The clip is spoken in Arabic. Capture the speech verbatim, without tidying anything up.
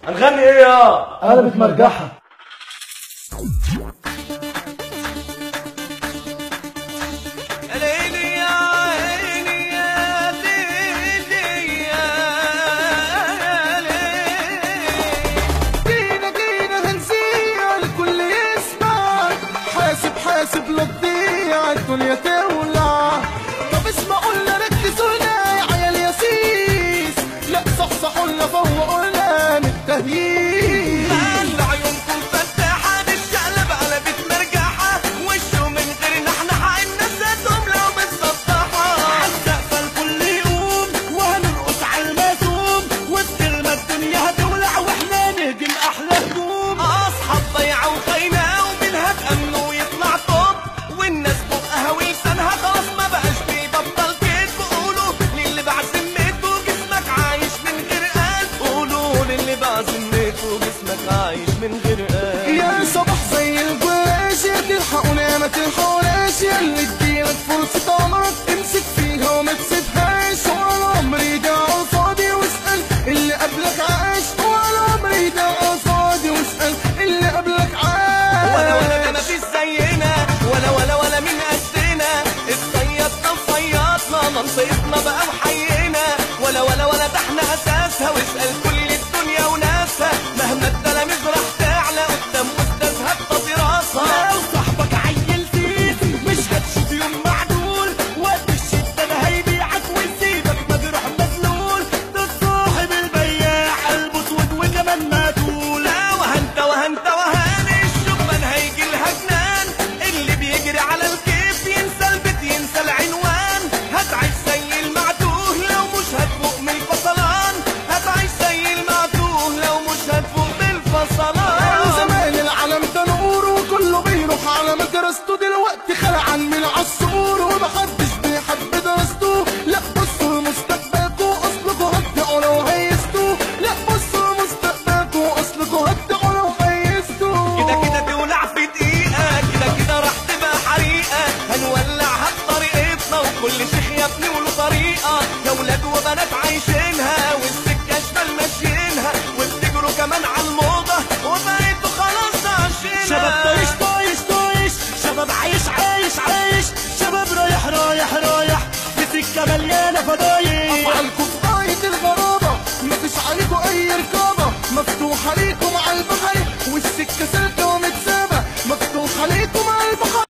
هنغني ايه يا؟ قلبت مرجحة. يا ليلي يا عيني يا ليلي يا ليلي، جينا جينا هنزيع الكل يسمع، حاسب حاسب لا تضيع الدنيا تولع. طب اسمعوا لنا ركزوا لنا يا عيال يا سيس، لا صحصحوا لنا فوقوا لنا من التهييس. خلوا عيونكم فتاحة نتشقلب على بيت مرجحة، وشه من غير نحنحة الناس ذاتهم لو متسطحة. عالسقفة الكل يقوم وهنرقص عالماسوم، وبتغمى الدنيا هتولع واحنا نهجم أحلى هجوم. أصحاب ضيعة وخاينة ومنها تأمنوا ويطلع طب، والناس بقها ولسانها خلاص ما بقاش بيبطل كدب. قولوا للي بعزمته جسمك عايش من غير قلب، قولوا للي بعزمته جسمك عايش من غير قلب. يا صباح زي الجلاش يا تلحقونا ما تلحقوناش، يا اللي اديلك فرصة عمرك امسك فيها وما تسيبهاش. وعلى عمري ده عالفاضي واسأل اللي قبلك عاش، وعلى عمري ده عالفاضي واسأل اللي قبلك عاش. ولا ولا ده مفيش زينا، ولا ولا ولا من قدنا، اتصيدنا وصيادنا منطقتنا بقى وحينا. ولا ولا ولا ده احنا اساسها، واسأل كل الدنيا وناسها، مهما التلاميذ راح تعلى قدام استاذها بتطي راسها. لو صاحبك عيل سيس مش هتشوف يوم معدول، وقت الشدة ده هيبيعك ويسيبك مجروح مذلول. ده صاحب البياع قلبه اسود وكمان مقتول. لا وهنت وهنت وهان الشبان هيجي لها جنان، اللي بيجري على الكيف ينسى البيت ينسى العنوان. هتعيش زي المعتوه لو مش هتفوق من الفصلان، هتعيش زي المعتوه لو مش هتفوق من الفصلان. زمان العالم ده نور وكله بيروح على مدرسته، دلوقتي خلعان من عالسور ومحدش بيحب درسته. لا بصوا لمستقبلكوا اصلكوا هتقعوا لو هيستوا، لا بصوا لمستقبلكوا اصلكوا هتقعوا لو هيستوا. كده كده تولع في دقيقة، كده كده راح تبقى حريقة، هنولعها بطريقتنا وكل شيخ يا ابني وله طريقة. يا ولاد وبنات عايشينها والسكة شمال ماشيينها، وبتجروا كمان على الموضة وبقيتوا خلاص عايشينها. شباب طايش طايش طايش، شباب عايش عايش عايش، شباب رايح رايح رايح في سكة مليانة فضايح. افعالكم في غاية الغرابة، مفيش عليكوا أي رقابة، مفتوحة ليكوا